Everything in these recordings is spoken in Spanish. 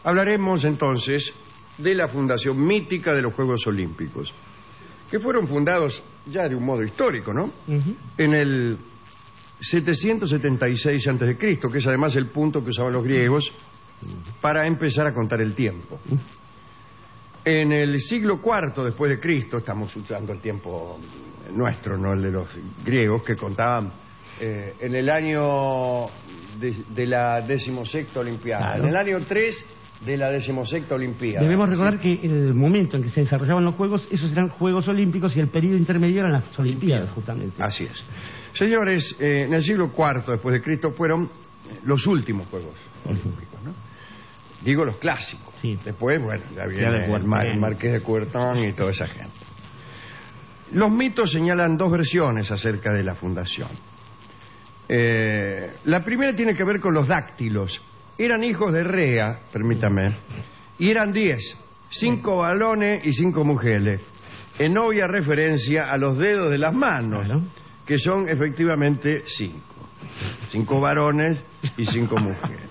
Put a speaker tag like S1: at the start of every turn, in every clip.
S1: Hablaremos entonces de la fundación mítica de los Juegos Olímpicos, que fueron fundados ya de un modo histórico, ¿no? En el 776 a.C., que es además el punto que usaban los griegos para empezar a contar el tiempo. En el siglo IV después de Cristo, estamos usando el tiempo nuestro, no el de los griegos, que contaban en el año de la 16ª Olimpiada. Claro. En el año 3 de la 16ª Olimpiada.
S2: Debemos recordar que en el momento en que se desarrollaban los Juegos, esos eran Juegos Olímpicos y el periodo intermedio eran las Olimpiadas, justamente.
S1: Así es. Señores, en el siglo IV después de Cristo fueron los últimos Juegos Olímpicos, ¿no? Digo los clásicos. Sí. Después, bueno, ya viene el Marqués de Coubertin y toda esa gente. Los mitos señalan dos versiones acerca de la fundación. La primera tiene que ver con los dáctilos. Eran hijos de Rea, permítame, y eran 10, 5 varones y 5 mujeres, en obvia referencia a los dedos de las manos, claro, que son efectivamente 5. 5 varones y 5 mujeres.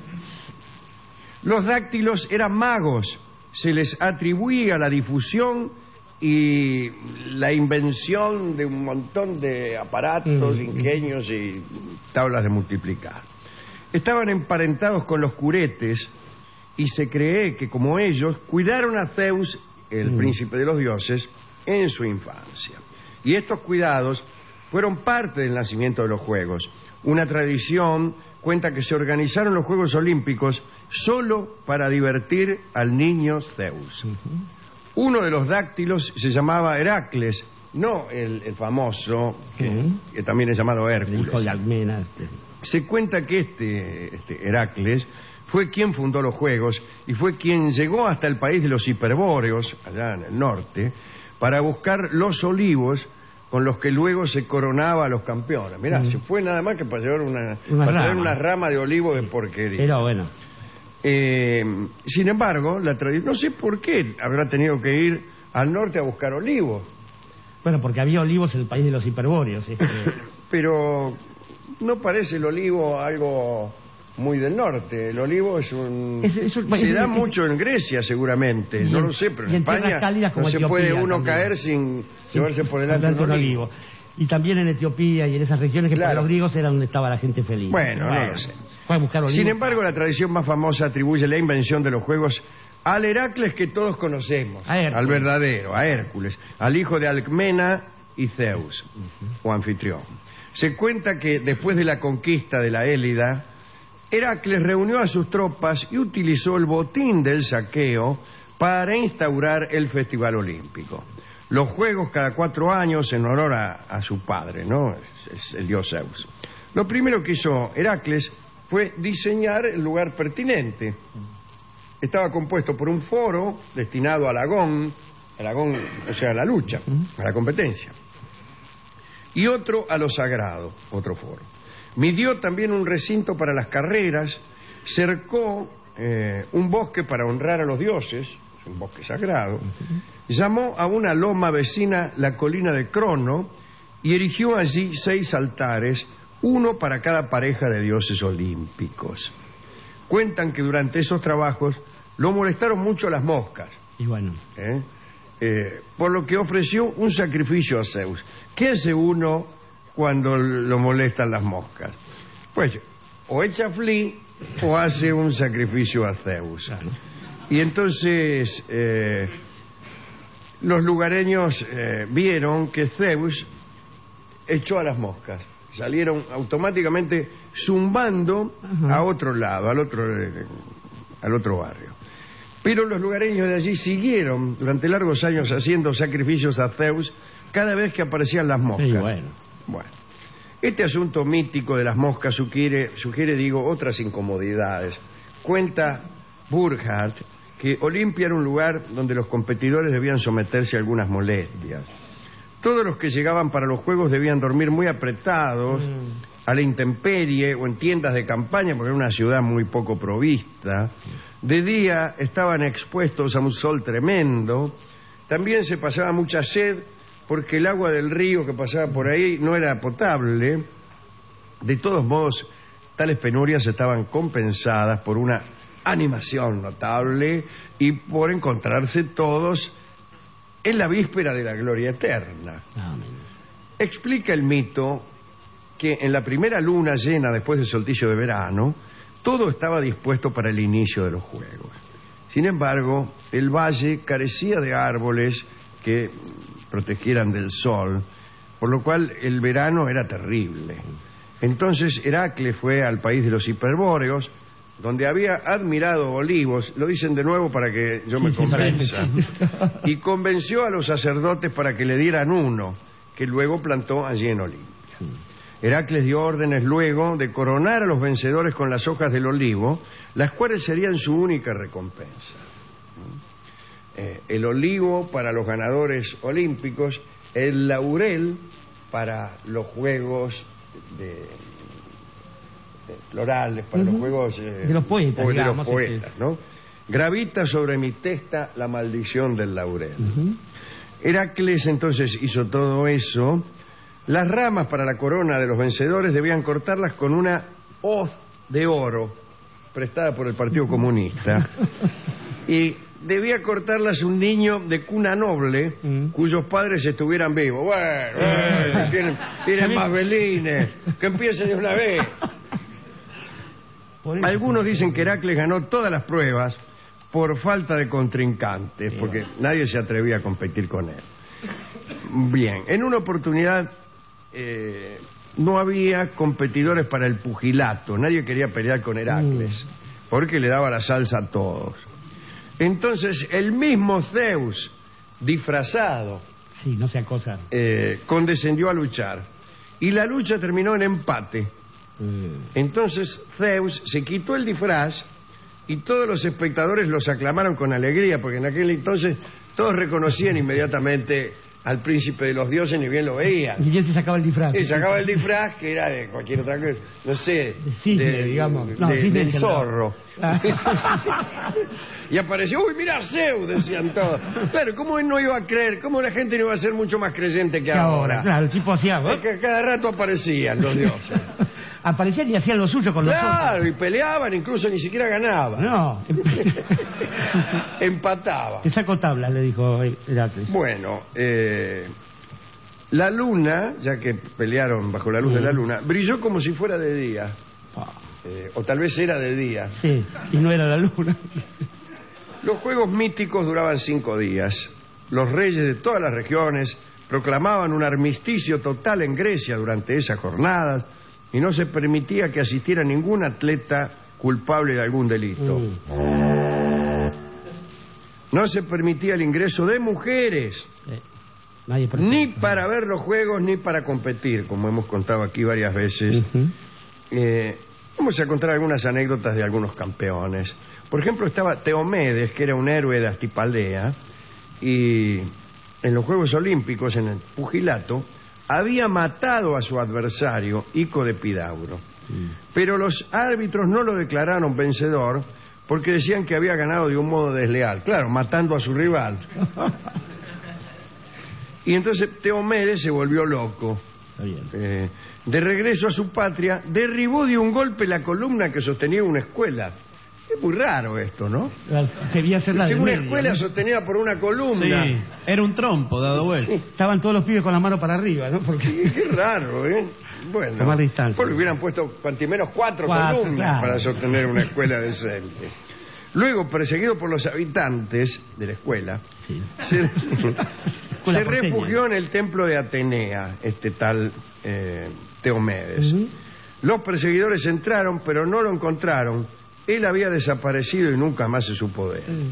S1: Los dáctilos eran magos, se les atribuía la difusión y la invención de un montón de aparatos, ingenios y tablas de multiplicar. Estaban emparentados con los curetes y se cree que, como ellos, cuidaron a Zeus, el príncipe de los dioses, en su infancia. Y estos cuidados fueron parte del nacimiento de los Juegos. Una tradición cuenta que se organizaron los Juegos Olímpicos solo para divertir al niño Zeus. Uno de los dáctilos se llamaba Heracles, no el famoso, que también es llamado Hércules.
S2: Hijo de Almena.
S1: Se cuenta que este Heracles fue quien fundó los Juegos y fue quien llegó hasta el país de los hiperbóreos, allá en el norte, para buscar los olivos con los que luego se coronaba a los campeones. Mirá, se fue nada más que para llevar una rama de olivo de porquería.
S2: Pero bueno.
S1: Sin embargo, la tradición, no sé por qué habrá tenido que ir al norte a buscar olivos.
S2: Bueno, porque había olivos en el país de los hiperbóreos.
S1: Pero no parece el olivo algo muy del norte. El olivo es se da mucho en Grecia, seguramente. No lo sé, pero en España no se puede uno caer sin llevarse por delante un olivo.
S2: Y también en Etiopía y en esas regiones que, claro, para los griegos era donde estaba la gente feliz.
S1: Bueno, no lo sé.
S2: Fue a buscar olivos.
S1: Sin embargo, la tradición más famosa atribuye la invención de los Juegos al Heracles que todos conocemos, al verdadero, a Hércules, al hijo de Alcmena y Zeus, o anfitrión. Se cuenta que después de la conquista de la Élida, Heracles reunió a sus tropas y utilizó el botín del saqueo para instaurar el Festival Olímpico. Los Juegos cada 4 años en honor a su padre, ¿no? Es el dios Zeus. Lo primero que hizo Heracles fue diseñar el lugar pertinente. Estaba compuesto por un foro destinado al agón, o sea, a la lucha, a la competencia, y otro a lo sagrado, otro foro. Midió también un recinto para las carreras, cercó un bosque para honrar a los dioses, un bosque sagrado, llamó a una loma vecina la colina de Crono y erigió allí 6 altares, uno para cada pareja de dioses olímpicos. Cuentan que durante esos trabajos lo molestaron mucho las moscas.
S2: Y bueno.
S1: Por lo que ofreció un sacrificio a Zeus. ¿Qué hace uno cuando lo molestan las moscas? Pues o echa flea o hace un sacrificio a Zeus. Claro. Y entonces los lugareños vieron que Zeus echó a las moscas. Salieron automáticamente zumbando a otro lado, al otro barrio. Pero los lugareños de allí siguieron durante largos años haciendo sacrificios a Zeus cada vez que aparecían las moscas.
S2: Sí,
S1: bueno. Este asunto mítico de las moscas sugiere, otras incomodidades. Cuenta Burckhardt que Olimpia era un lugar donde los competidores debían someterse a algunas molestias. Todos los que llegaban para los Juegos debían dormir muy apretados, a la intemperie o en tiendas de campaña, porque era una ciudad muy poco provista. De día estaban expuestos a un sol tremendo. También se pasaba mucha sed porque el agua del río que pasaba por ahí no era potable. De todos modos, tales penurias estaban compensadas por una animación notable y por encontrarse todos en la víspera de la gloria eterna. Explica el mito que en la primera luna llena después del solsticio de verano, todo estaba dispuesto para el inicio de los juegos. Sin embargo, el valle carecía de árboles que protegieran del sol, por lo cual el verano era terrible. Entonces Heracles fue al país de los hiperbóreos, donde había admirado olivos, lo dicen de nuevo para que yo me convenza, y convenció a los sacerdotes para que le dieran uno, que luego plantó allí en Olimpia. Heracles dio órdenes luego de coronar a los vencedores con las hojas del olivo, las cuales serían su única recompensa. El olivo para los ganadores olímpicos, el laurel para los juegos florales, para los juegos
S2: de los poetas, digamos,
S1: ¿no? Gravita sobre mi testa la maldición del laurel. Heracles entonces hizo todo eso. Las ramas para la corona de los vencedores debían cortarlas con una hoz de oro prestada por el Partido Comunista y debía cortarlas un niño de cuna noble cuyos padres estuvieran vivos. Bueno, tienen más velines, que empiecen de una vez. Algunos dicen que Heracles ganó todas las pruebas por falta de contrincantes, porque nadie se atrevía a competir con él. Bien, en una oportunidad no había competidores para el pugilato, nadie quería pelear con Heracles, porque le daba la salsa a todos. Entonces el mismo Zeus, disfrazado,
S2: no sea cosa,
S1: condescendió a luchar, y la lucha terminó en empate. Entonces Zeus se quitó el disfraz y todos los espectadores los aclamaron con alegría, porque en aquel entonces todos reconocían inmediatamente al príncipe de los dioses, ni bien lo veían.
S2: ¿Y quién se sacaba el disfraz?
S1: Y sacaba el disfraz, que era de cualquier otra cosa, no sé,
S2: de cisne, digamos. No,
S1: del zorro. Y apareció, uy, mira Zeus, decían todos. Claro, ¿cómo él no iba a creer? ¿Cómo la gente no iba a ser mucho más creyente que ahora?
S2: Claro, el tipo hacía...
S1: Que cada rato aparecían los dioses.
S2: Aparecían y hacían lo suyo con los otros.
S1: Claro, y peleaban, incluso ni siquiera ganaban.
S2: No.
S1: Empataban.
S2: Te saco tablas, le dijo Heracles.
S1: Bueno, la luna, ya que pelearon bajo la luz de la luna, brilló como si fuera de día. O tal vez era de día.
S2: Sí, y no era la luna.
S1: Los juegos míticos duraban 5 días. Los reyes de todas las regiones proclamaban un armisticio total en Grecia durante esas jornadas y no se permitía que asistiera ningún atleta culpable de algún delito. No se permitía el ingreso de mujeres, ni para ver los juegos ni para competir, como hemos contado aquí varias veces. Vamos a contar algunas anécdotas de algunos campeones. Por ejemplo, estaba Teomedes, que era un héroe de Astipaldea, y en los Juegos Olímpicos, en el pugilato, había matado a su adversario, Ico de Epidauro. Pero los árbitros no lo declararon vencedor porque decían que había ganado de un modo desleal. Claro, matando a su rival. Y entonces Teomedes se volvió loco. De regreso a su patria, derribó de un golpe la columna que sostenía una escuela. Es muy raro esto, ¿no?
S2: Debía ser la de
S1: una escuela, ¿no?, sostenida por una columna.
S3: Sí, era un trompo dado vuelta.
S2: Sí. Estaban todos los pibes con la mano para arriba, ¿no? Porque...
S1: Sí, qué raro, ¿eh? Bueno,
S2: tomar distancia.
S1: Pues le hubieran puesto cuantimenos cuatro columnas, claro, para sostener una escuela decente. Luego, perseguido por los habitantes de la escuela, se refugió en el templo de Atenea, este tal Teomedes. Los perseguidores entraron, pero no lo encontraron. Él había desaparecido y nunca más se supo de él.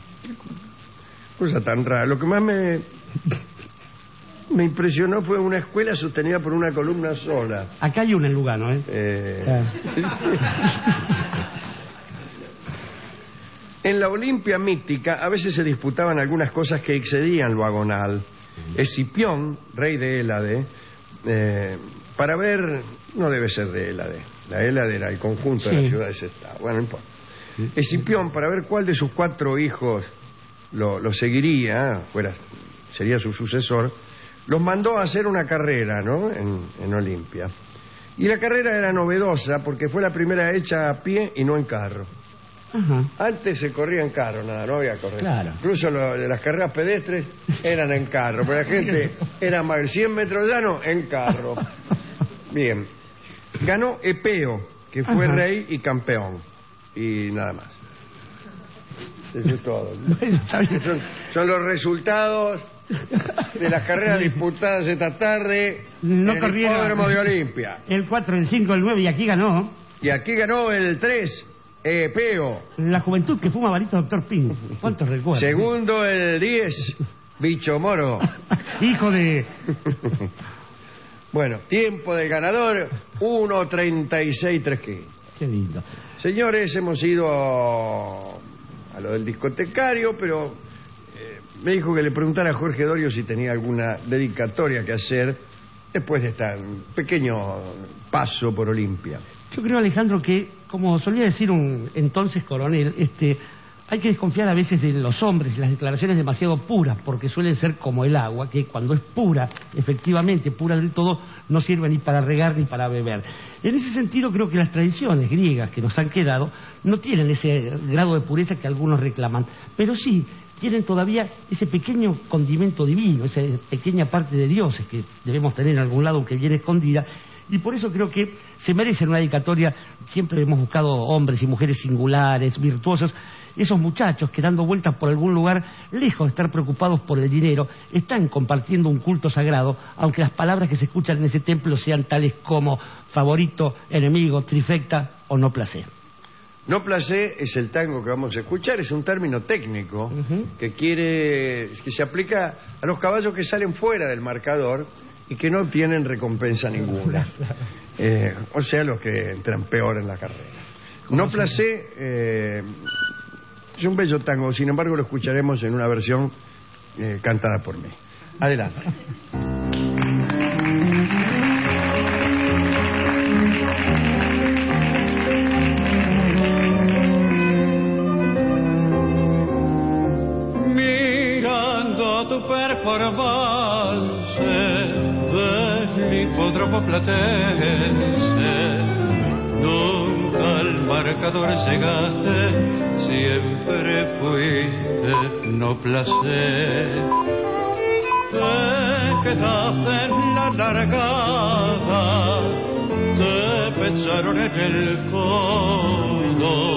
S1: Cosa tan rara. Lo que más me impresionó fue una escuela sostenida por una columna sola.
S2: Acá hay una en Lugano,
S1: En la Olimpia mítica a veces se disputaban algunas cosas que excedían lo agonal. Escipión, rey de Hélade, para ver... No debe ser de Hélade. La Hélade era el conjunto de las ciudades-estado. Bueno, no importa. Escipión, para ver cuál de sus 4 hijos lo seguiría, sería su sucesor, los mandó a hacer una carrera, ¿no?, en Olimpia. Y la carrera era novedosa porque fue la primera hecha a pie y no en carro. Antes se corría en carro, nada, no había correr.
S2: Claro.
S1: Incluso las carreras pedestres eran en carro, porque la gente era más de 100 metros llano en carro. Bien. Ganó Epeo, que fue rey y campeón. Y nada más. Eso es todo.
S2: Bueno,
S1: son los resultados de las carreras disputadas esta tarde en el hipódromo de Olimpia.
S2: El 4, el 5, el 9 y aquí ganó.
S1: Y aquí ganó el 3, Epeo.
S2: La juventud que fuma varito, doctor Ping. ¿Cuántos recuerdos?
S1: Segundo, el 10, Bicho Moro.
S2: Hijo de...
S1: Bueno, tiempo del ganador, 1:36.315.
S2: Qué lindo.
S1: Señores, hemos ido a lo del discotecario, pero me dijo que le preguntara a Jorge Dorio si tenía alguna dedicatoria que hacer después de este pequeño paso por Olimpia.
S2: Yo creo, Alejandro, que, como solía decir un entonces coronel, hay que desconfiar a veces de los hombres y las declaraciones demasiado puras, porque suelen ser como el agua, que cuando es pura, efectivamente pura del todo, no sirve ni para regar ni para beber. En ese sentido, creo que las tradiciones griegas que nos han quedado no tienen ese grado de pureza que algunos reclaman, pero sí tienen todavía ese pequeño condimento divino, esa pequeña parte de dioses que debemos tener en algún lado que viene escondida. Y por eso creo que se merecen una dedicatoria. Siempre hemos buscado hombres y mujeres singulares, virtuosos. Esos muchachos que, dando vueltas por algún lugar, lejos de estar preocupados por el dinero, están compartiendo un culto sagrado, aunque las palabras que se escuchan en ese templo sean tales como favorito, enemigo, trifecta o no placé.
S1: No placé es el tango que vamos a escuchar, es un término técnico que se aplica a los caballos que salen fuera del marcador y que no obtienen recompensa ninguna. O sea, los que entran peor en la carrera. No placé es un bello tango, sin embargo lo escucharemos en una versión cantada por mí. Adelante.
S4: Mirando tu performance del hipódromo platense, nunca al marcador llegaste, siempre fuiste no placer. Te quedaste en la largada, te pecharon en el codo,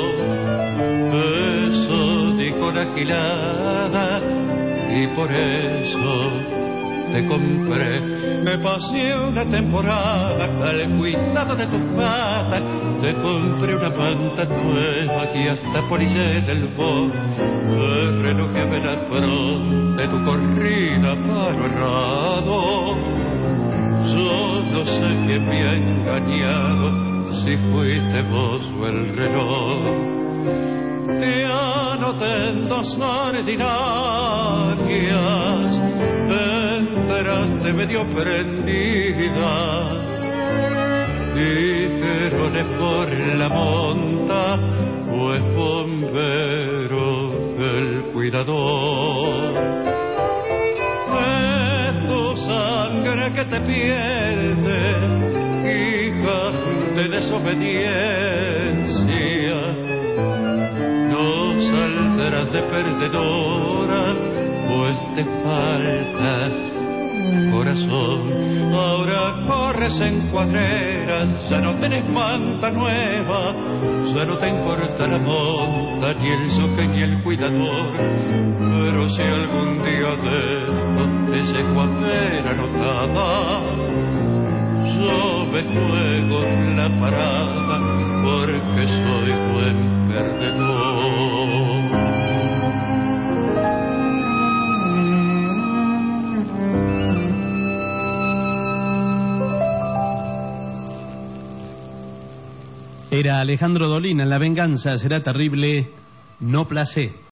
S4: eso dijo la gilada y por eso te compré. Me pasé una temporada al cuidado de tus patas, te compré una manta nueva y hasta policé del bol, te relojé a Venafrón de tu corrida paro errado. Yo no sé quién me ha engañado, si fuiste vos o el reloj. Te anoté en dos ordinarias, entraste medio prendida, dijeron es por la monta o es bombero el cuidador. Es tu sangre que te pierde, hija de desobediencia, no saldrás de perdedora, pues te falta corazón. Ahora corres en cuadreras, ya no tenés manta nueva, ya no te importa la monta, ni el soque ni el cuidador. Pero si algún día de esto te llego a ver anotada, yo me juego en la parada, porque soy buen perdedor.
S3: Era Alejandro Dolina en La venganza será terrible, no placé.